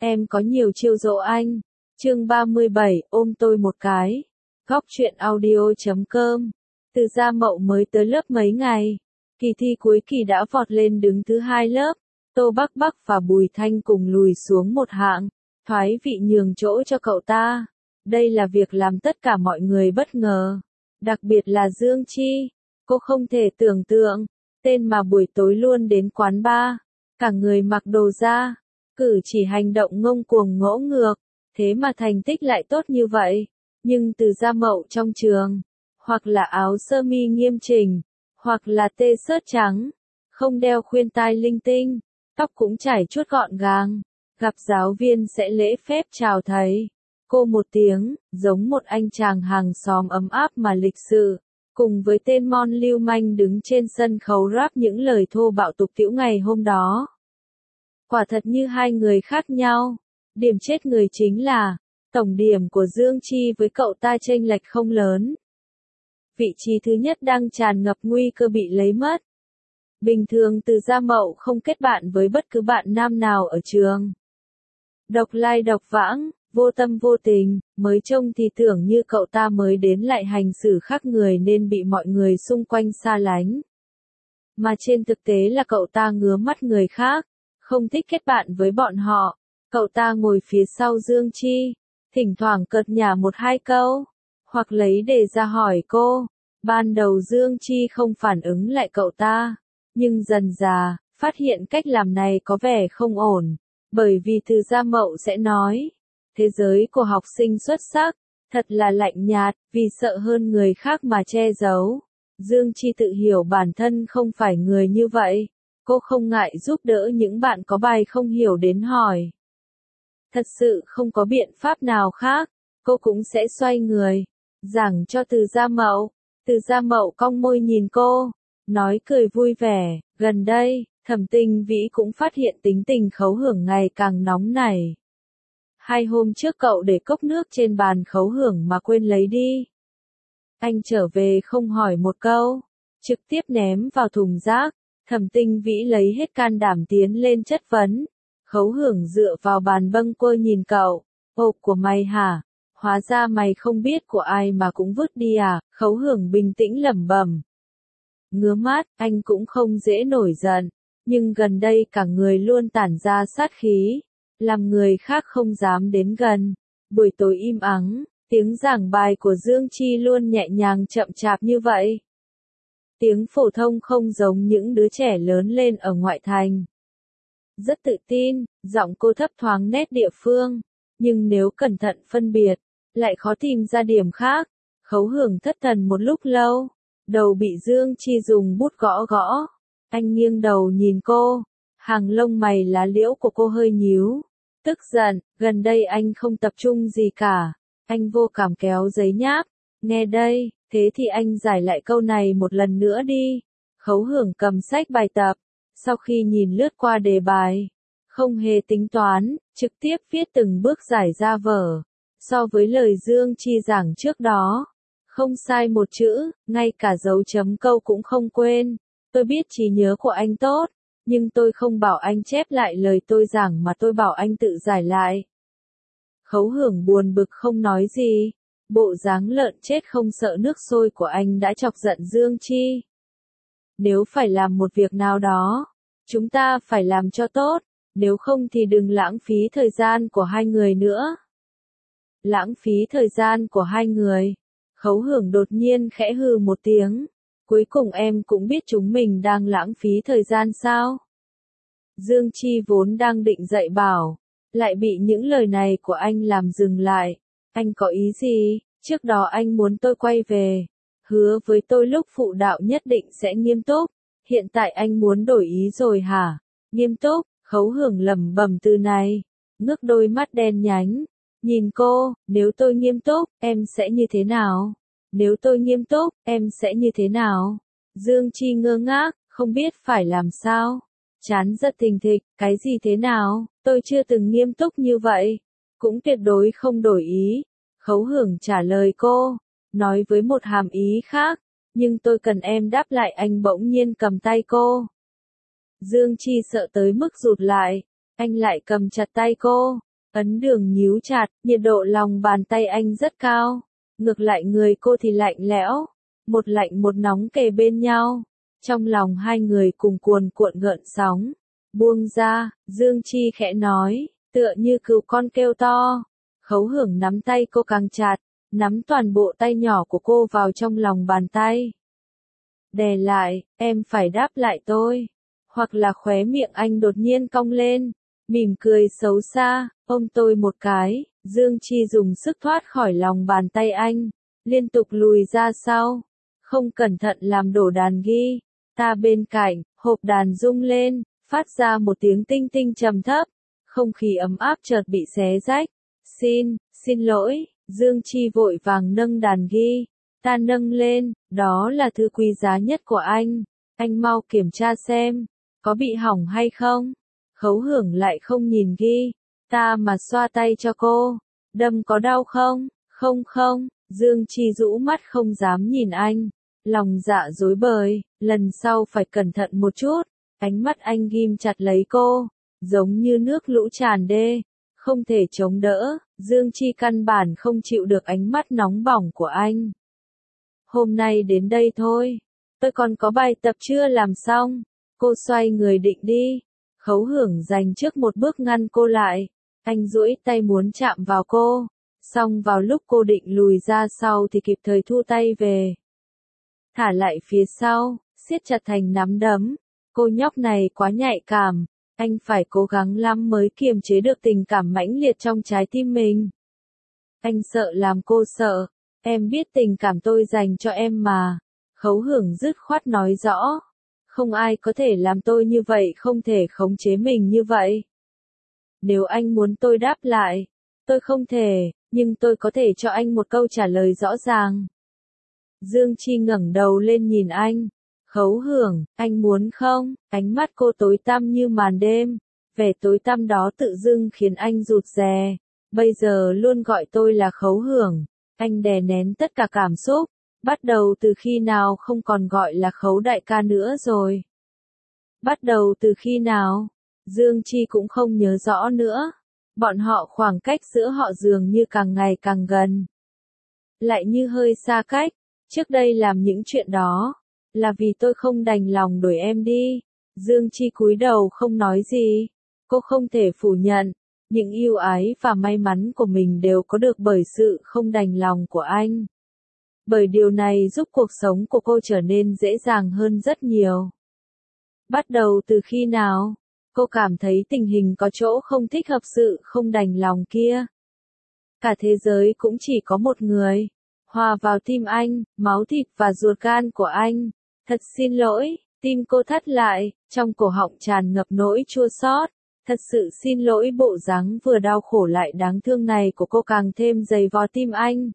em có nhiều chiêu dỗ anh. Chương 37, ôm tôi một cái. Góc truyện audio.com. Từ Gia Mậu mới tới lớp mấy ngày. Kỳ thi cuối kỳ đã vọt lên đứng thứ 2 lớp. Tô Bắc Bắc và Bùi Thanh cùng lùi xuống một hạng. Thoái vị nhường chỗ cho cậu ta. Đây là việc làm tất cả mọi người bất ngờ. Đặc biệt là Dương Chi. Cô không thể tưởng tượng. Tên mà buổi tối luôn đến quán bar. Cả người mặc đồ da. Cử chỉ hành động ngông cuồng ngỗ ngược. Thế mà thành tích lại tốt như vậy. Nhưng Từ Gia Mậu trong trường. Hoặc là áo sơ mi nghiêm chỉnh. Hoặc là tê-shirts trắng. Không đeo khuyên tai linh tinh. Tóc cũng chải chuốt gọn gàng. Gặp giáo viên sẽ lễ phép chào thầy. Cô một tiếng, giống một anh chàng hàng xóm ấm áp mà lịch sự. Cùng với tên Mon lưu manh đứng trên sân khấu rap những lời thô bạo tục tĩu ngày hôm đó. Quả thật như hai người khác nhau. Điểm chết người chính là, tổng điểm của Dương Chi với cậu ta chênh lệch không lớn. Vị trí thứ nhất đang tràn ngập nguy cơ bị lấy mất. Bình thường Từ Gia Mậu không kết bạn với bất cứ bạn nam nào ở trường. Độc lai độc vãng, vô tâm vô tình, mới trông thì tưởng như cậu ta mới đến lại hành xử khác người nên bị mọi người xung quanh xa lánh. Mà trên thực tế là cậu ta ngứa mắt người khác, không thích kết bạn với bọn họ. Cậu ta ngồi phía sau Dương Chi, thỉnh thoảng cợt nhả một hai câu, hoặc lấy đề ra hỏi cô. Ban đầu Dương Chi không phản ứng lại cậu ta, nhưng dần dà, phát hiện cách làm này có vẻ không ổn, bởi vì Từ Gia Mậu sẽ nói, thế giới của học sinh xuất sắc, thật là lạnh nhạt, vì sợ hơn người khác mà che giấu. Dương Chi tự hiểu bản thân không phải người như vậy, cô không ngại giúp đỡ những bạn có bài không hiểu đến hỏi. Thật sự không có biện pháp nào khác, cô cũng sẽ xoay người, giảng cho Từ Gia Mậu. Từ Gia Mậu cong môi nhìn cô, nói cười vui vẻ, gần đây, Thẩm Tinh Vĩ cũng phát hiện tính tình Khấu Hưởng ngày càng nóng nảy. 2 hôm trước cậu để cốc nước trên bàn Khấu Hưởng mà quên lấy đi. Anh trở về không hỏi một câu, trực tiếp ném vào thùng rác. Thẩm Tinh Vĩ lấy hết can đảm tiến lên chất vấn. Khấu Hưởng dựa vào bàn bâng quơ nhìn cậu, hộp của mày hả? Hóa ra mày không biết của ai mà cũng vứt đi à? Khấu Hưởng bình tĩnh lẩm bẩm. Ngứa mắt, anh cũng không dễ nổi giận, nhưng gần đây cả người luôn tản ra sát khí, làm người khác không dám đến gần. Buổi tối im ắng, tiếng giảng bài của Dương Chi luôn nhẹ nhàng chậm chạp như vậy. Tiếng phổ thông không giống những đứa trẻ lớn lên ở ngoại thành. Rất tự tin, giọng cô thấp thoáng nét địa phương, nhưng nếu cẩn thận phân biệt, lại khó tìm ra điểm khác. Khấu Hưởng thất thần một lúc lâu, đầu bị Dương Chi dùng bút gõ gõ. Anh nghiêng đầu nhìn cô, hàng lông mày lá liễu của cô hơi nhíu. Tức giận, gần đây anh không tập trung gì cả. Anh vô cảm kéo giấy nháp. Nghe đây, thế thì anh giải lại câu này một lần nữa đi. Khấu Hưởng cầm sách bài tập, sau khi nhìn lướt qua đề bài, không hề tính toán, trực tiếp viết từng bước giải ra vở. So với lời Dương Chi giảng trước đó, không sai một chữ, ngay cả dấu chấm câu cũng không quên. Tôi biết trí nhớ của anh tốt, nhưng tôi không bảo anh chép lại lời tôi giảng mà tôi bảo anh tự giải lại. Khấu Hưởng buồn bực không nói gì. Bộ dáng lợn chết không sợ nước sôi của anh đã chọc giận Dương Chi. Nếu phải làm một việc nào đó, chúng ta phải làm cho tốt, nếu không thì đừng lãng phí thời gian của hai người nữa. Lãng phí thời gian của hai người. Khấu Hưởng đột nhiên khẽ hừ một tiếng. Cuối cùng em cũng biết chúng mình đang lãng phí thời gian sao? Dương Chi vốn đang định dạy bảo, lại bị những lời này của anh làm dừng lại. Anh có ý gì? Trước đó anh muốn tôi quay về, hứa với tôi lúc phụ đạo nhất định sẽ nghiêm túc. Hiện tại anh muốn đổi ý rồi hả? Nghiêm túc, Khấu Hưởng lẩm bẩm từ này, ngước đôi mắt đen nhánh, nhìn cô, nếu tôi nghiêm túc, em sẽ như thế nào? Nếu tôi nghiêm túc, em sẽ như thế nào? Dương Chi ngơ ngác, không biết phải làm sao. Chán rất thình thịch, cái gì thế nào? Tôi chưa từng nghiêm túc như vậy. Cũng tuyệt đối không đổi ý. Khấu Hưởng trả lời cô, nói với một hàm ý khác, nhưng tôi cần em đáp lại. Anh bỗng nhiên cầm tay cô. Dương Chi sợ tới mức rụt lại, anh lại cầm chặt tay cô, Ấn Đường nhíu chặt, nhiệt độ lòng bàn tay anh rất cao. Ngược lại người cô thì lạnh lẽo. Một lạnh một nóng kề bên nhau. Trong lòng hai người cùng cuồn cuộn gợn sóng. Buông ra, Dương Chi khẽ nói, tựa như cừu con kêu to. Khấu Hưởng nắm tay cô càng chặt, nắm toàn bộ tay nhỏ của cô vào trong lòng bàn tay. Đè lại, em phải đáp lại tôi. Hoặc là khóe miệng anh đột nhiên cong lên, mỉm cười xấu xa, ôm tôi một cái. Dương Chi dùng sức thoát khỏi lòng bàn tay anh, liên tục lùi ra sau, không cẩn thận làm đổ đàn ghi. Ta bên cạnh, hộp đàn rung lên, phát ra một tiếng tinh tinh trầm thấp, không khí ấm áp chợt bị xé rách. Xin lỗi, Dương Chi vội vàng nâng đàn ghi. Ta nâng lên, đó là thứ quý giá nhất của anh mau kiểm tra xem, có bị hỏng hay không. Khấu Hưởng lại không nhìn ghi, ta mà xoa tay cho cô, đâm có đau không? Không, Dương Chi rũ mắt không dám nhìn anh, lòng dạ rối bời, lần sau phải cẩn thận một chút. Ánh mắt anh ghim chặt lấy cô, giống như nước lũ tràn đê, không thể chống đỡ. Dương Chi căn bản không chịu được ánh mắt nóng bỏng của anh. Hôm nay đến đây thôi, tôi còn có bài tập chưa làm xong. Cô xoay người định đi, Khấu Hưởng dành trước một bước ngăn cô lại. Anh duỗi tay muốn chạm vào cô, song vào lúc cô định lùi ra sau thì kịp thời thu tay về. Thả lại phía sau, siết chặt thành nắm đấm. Cô nhóc này quá nhạy cảm, anh phải cố gắng lắm mới kiềm chế được tình cảm mãnh liệt trong trái tim mình. Anh sợ làm cô sợ, em biết tình cảm tôi dành cho em mà. Khấu Hưởng dứt khoát nói rõ. Không ai có thể làm tôi như vậy, không thể khống chế mình như vậy. Nếu anh muốn tôi đáp lại, tôi không thể, nhưng tôi có thể cho anh một câu trả lời rõ ràng. Dương Chi ngẩng đầu lên nhìn anh. Khấu Hưởng, anh muốn không? Ánh mắt cô tối tăm như màn đêm. Vẻ tối tăm đó tự dưng khiến anh rụt rè. Bây giờ luôn gọi tôi là Khấu Hưởng. Anh đè nén tất cả cảm xúc. Bắt đầu từ khi nào không còn gọi là Khấu đại ca nữa rồi? Bắt đầu từ khi nào? Dương Chi cũng không nhớ rõ nữa. Bọn họ khoảng cách giữa họ dường như càng ngày càng gần. Lại như hơi xa cách. Trước đây làm những chuyện đó là vì tôi không đành lòng đuổi em đi. Dương Chi cúi đầu không nói gì. Cô không thể phủ nhận, những ưu ái và may mắn của mình đều có được bởi sự không đành lòng của anh. Bởi điều này giúp cuộc sống của cô trở nên dễ dàng hơn rất nhiều. Bắt đầu từ khi nào, cô cảm thấy tình hình có chỗ không thích hợp sự không đành lòng kia. Cả thế giới cũng chỉ có một người, hòa vào tim anh, máu thịt và ruột gan của anh. Thật xin lỗi, tim cô thắt lại, trong cổ họng tràn ngập nỗi chua xót. Thật sự xin lỗi. Bộ dáng vừa đau khổ lại đáng thương này của cô càng thêm dày vò tim anh.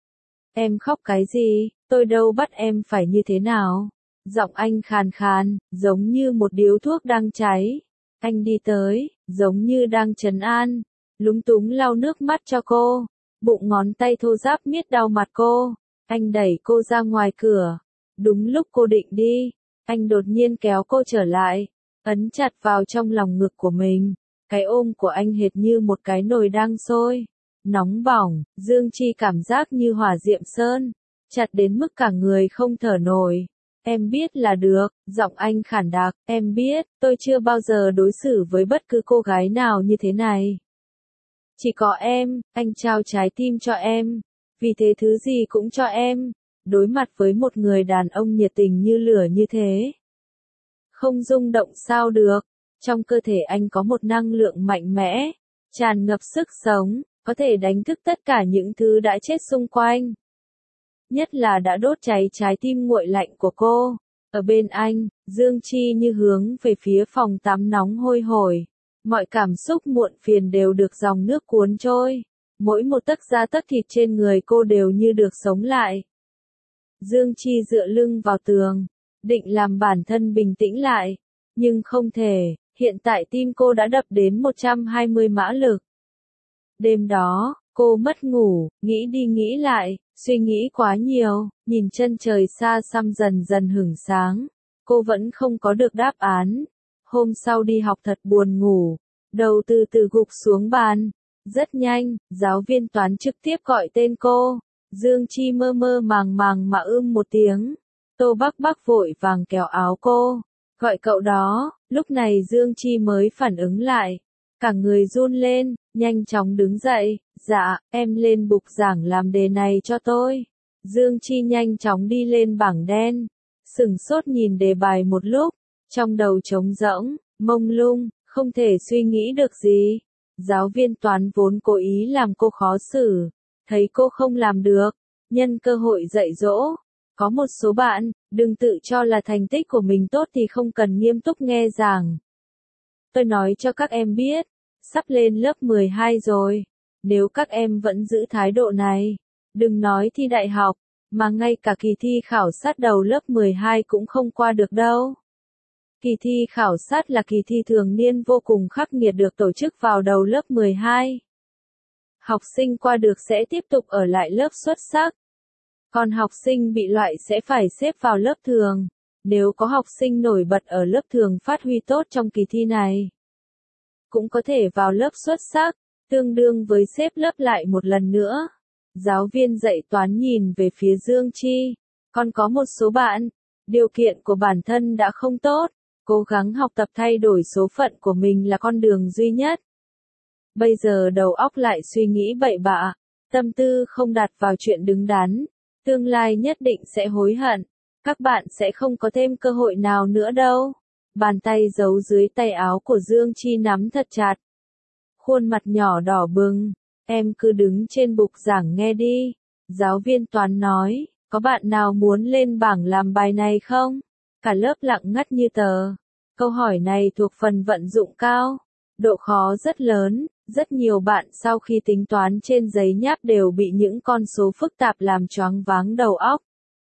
Em khóc cái gì, tôi đâu bắt em phải như thế nào. Giọng anh khàn khàn, giống như một điếu thuốc đang cháy. Anh đi tới, giống như đang trấn an, lúng túng lau nước mắt cho cô. Bụng ngón tay thô ráp miết đau mặt cô. Anh đẩy cô ra ngoài cửa. Đúng lúc cô định đi, anh đột nhiên kéo cô trở lại, ấn chặt vào trong lòng ngực của mình. Cái ôm của anh hệt như một cái nồi đang sôi, nóng bỏng. Dương Chi cảm giác như hỏa diệm sơn, chặt đến mức cả người không thở nổi. Em biết là được, giọng anh khản đặc, em biết, tôi chưa bao giờ đối xử với bất cứ cô gái nào như thế này. Chỉ có em, anh trao trái tim cho em, vì thế thứ gì cũng cho em. Đối mặt với một người đàn ông nhiệt tình như lửa như thế, không rung động sao được. Trong cơ thể anh có một năng lượng mạnh mẽ, tràn ngập sức sống, có thể đánh thức tất cả những thứ đã chết xung quanh. Nhất là đã đốt cháy trái tim nguội lạnh của cô. Ở bên anh, Dương Chi như hướng về phía phòng tắm nóng hôi hổi. Mọi cảm xúc muộn phiền đều được dòng nước cuốn trôi. Mỗi một tấc da tấc thịt trên người cô đều như được sống lại. Dương Chi dựa lưng vào tường, định làm bản thân bình tĩnh lại, nhưng không thể, hiện tại tim cô đã đập đến 120 mã lực. Đêm đó, cô mất ngủ, nghĩ đi nghĩ lại, suy nghĩ quá nhiều, nhìn chân trời xa xăm dần dần hửng sáng. Cô vẫn không có được đáp án. Hôm sau đi học thật buồn ngủ, đầu từ từ gục xuống bàn, Rất nhanh, giáo viên toán trực tiếp gọi tên cô. Dương Chi mơ mơ màng màng mà một tiếng. Tô Bắc Bắc vội vàng kéo áo cô. Gọi cậu đó, lúc này Dương Chi mới phản ứng lại. Cả người run lên, nhanh chóng đứng dậy. Dạ, em lên bục giảng làm đề này cho tôi. Dương Chi nhanh chóng đi lên bảng đen. Sửng sốt nhìn đề bài một lúc. Trong đầu trống rỗng, mông lung, không thể suy nghĩ được gì. Giáo viên toán vốn cố ý làm cô khó xử. Thấy cô không làm được, nhân cơ hội dạy dỗ. Có một số bạn, đừng tự cho là thành tích của mình tốt thì không cần nghiêm túc nghe giảng. Tôi nói cho các em biết, sắp lên lớp 12 rồi. Nếu các em vẫn giữ thái độ này, đừng nói thi đại học, mà ngay cả kỳ thi khảo sát đầu lớp 12 cũng không qua được đâu. Kỳ thi khảo sát là kỳ thi thường niên vô cùng khắc nghiệt được tổ chức vào đầu lớp 12. Học sinh qua được sẽ tiếp tục ở lại lớp xuất sắc. Còn học sinh bị loại sẽ phải xếp vào lớp thường. Nếu có học sinh nổi bật ở lớp thường phát huy tốt trong kỳ thi này, cũng có thể vào lớp xuất sắc, tương đương với xếp lớp lại một lần nữa. Giáo viên dạy toán nhìn về phía Dương Chi. Còn có một số bạn, điều kiện của bản thân đã không tốt, cố gắng học tập thay đổi số phận của mình là con đường duy nhất. Bây giờ đầu óc lại suy nghĩ bậy bạ, tâm tư không đặt vào chuyện đứng đắn, tương lai nhất định sẽ hối hận. Các bạn sẽ không có thêm cơ hội nào nữa đâu. Bàn tay giấu dưới tay áo của Dương Chi nắm thật chặt. Khuôn mặt nhỏ đỏ bừng. Em cứ đứng trên bục giảng nghe đi. Giáo viên toán nói, có bạn nào muốn lên bảng làm bài này không? Cả lớp lặng ngắt như tờ. Câu hỏi này thuộc phần vận dụng cao. Độ khó rất lớn. Rất nhiều bạn sau khi tính toán trên giấy nháp đều bị những con số phức tạp làm choáng váng đầu óc.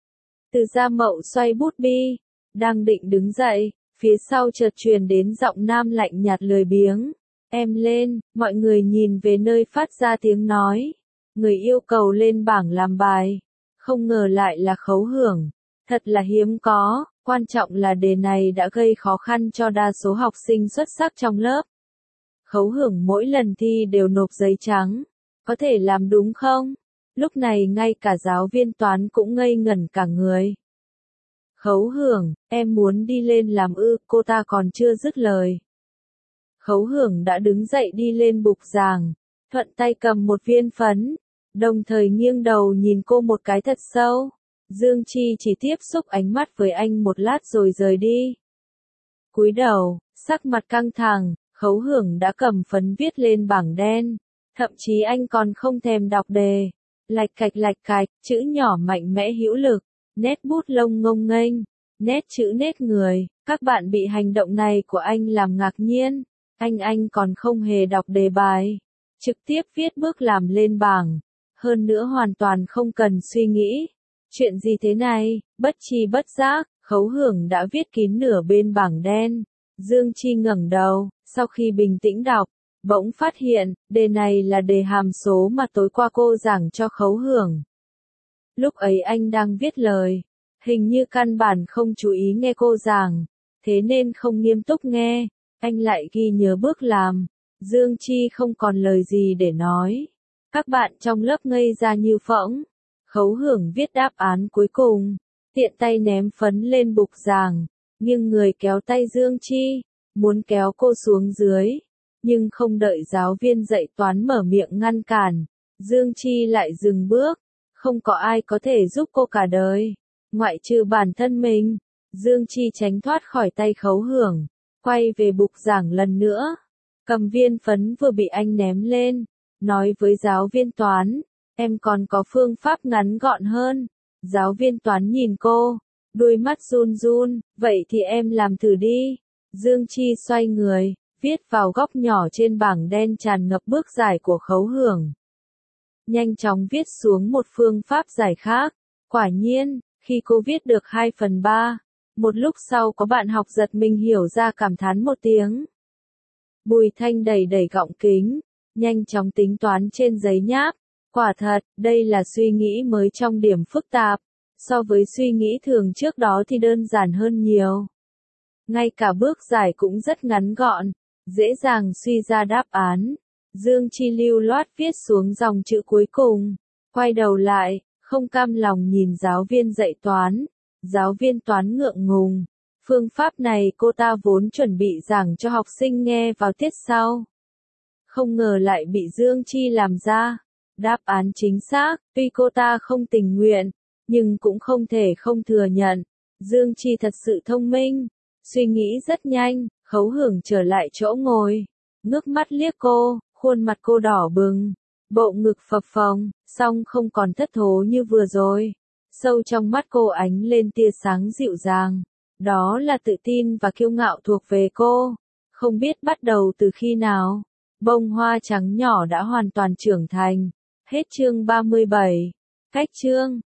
Từ Gia Mậu xoay bút bi, đang định đứng dậy, phía sau chợt truyền đến giọng nam lạnh nhạt lười biếng. Em lên, mọi người nhìn về nơi phát ra tiếng nói. Người yêu cầu lên bảng làm bài. Không ngờ lại là Khấu Hưởng. Thật là hiếm có, quan trọng là đề này đã gây khó khăn cho đa số học sinh xuất sắc trong lớp. Khấu Hưởng mỗi lần thi đều nộp giấy trắng. Có thể làm đúng không? Lúc này ngay cả giáo viên toán cũng ngây ngẩn cả người. Khấu Hưởng, em muốn đi lên làm ư? Cô ta còn chưa dứt lời. Khấu Hưởng đã đứng dậy đi lên bục giảng, thuận tay cầm một viên phấn, đồng thời nghiêng đầu nhìn cô một cái thật sâu. Dương Chi chỉ tiếp xúc ánh mắt với anh một lát rồi rời đi. Cúi đầu, sắc mặt căng thẳng, Khấu Hưởng đã cầm phấn viết lên bảng đen, thậm chí anh còn không thèm đọc đề. Lạch cạch, chữ nhỏ mạnh mẽ hữu lực, nét bút lông ngông nghênh, nét chữ nét người. Các bạn bị hành động này của anh làm ngạc nhiên. Anh còn không hề đọc đề bài, trực tiếp viết bước làm lên bảng. Hơn nữa hoàn toàn không cần suy nghĩ. Chuyện gì thế này? Bất tri bất giác, Khấu Hưởng đã viết kín nửa bên bảng đen. Dương Chi ngẩng đầu, sau khi bình tĩnh đọc, bỗng phát hiện, đề này là đề hàm số mà tối qua cô giảng cho Khấu Hưởng. Lúc ấy anh đang viết lời, hình như căn bản không chú ý nghe cô giảng, thế nên không nghiêm túc nghe, anh lại ghi nhớ bước làm. Dương Chi không còn lời gì để nói. Các bạn trong lớp ngây ra như phỗng. Khấu Hưởng viết đáp án cuối cùng, tiện tay ném phấn lên bục giảng, nghiêng người kéo tay Dương Chi, muốn kéo cô xuống dưới. Nhưng không đợi giáo viên dạy toán mở miệng ngăn cản, Dương Chi lại dừng bước. Không có ai có thể giúp cô cả đời, ngoại trừ bản thân mình. Dương Chi tránh thoát khỏi tay Khấu Hưởng, quay về bục giảng lần nữa, cầm viên phấn vừa bị anh ném lên, nói với giáo viên toán, em còn có phương pháp ngắn gọn hơn. Giáo viên toán nhìn cô, đôi mắt run run, vậy thì em làm thử đi. Dương Chi xoay người, viết vào góc nhỏ trên bảng đen tràn ngập bước giải của Khấu Hưởng. Nhanh chóng viết xuống một phương pháp giải khác. Quả nhiên, khi cô viết được 2/3, một lúc sau có bạn học giật mình hiểu ra cảm thán một tiếng. Bùi Thanh đẩy gọng kính, nhanh chóng tính toán trên giấy nháp. Quả thật, đây là suy nghĩ mới trong điểm phức tạp. So với suy nghĩ thường trước đó thì đơn giản hơn nhiều. Ngay cả bước giải cũng rất ngắn gọn, dễ dàng suy ra đáp án. Dương Chi lưu loát viết xuống dòng chữ cuối cùng. Quay đầu lại, không cam lòng nhìn giáo viên dạy toán. Giáo viên toán ngượng ngùng. Phương pháp này cô ta vốn chuẩn bị giảng cho học sinh nghe vào tiết sau. Không ngờ lại bị Dương Chi làm ra. Đáp án chính xác, tuy cô ta không tình nguyện, nhưng cũng không thể không thừa nhận. Dương Chi thật sự thông minh, suy nghĩ rất nhanh, Khấu Hưởng trở lại chỗ ngồi, ngước mắt liếc cô, khuôn mặt cô đỏ bừng, bộ ngực phập phồng, song không còn thất thố như vừa rồi. Sâu trong mắt cô ánh lên tia sáng dịu dàng, đó là tự tin và kiêu ngạo thuộc về cô. Không biết bắt đầu từ khi nào, bông hoa trắng nhỏ đã hoàn toàn trưởng thành. Hết chương 37. Cách chương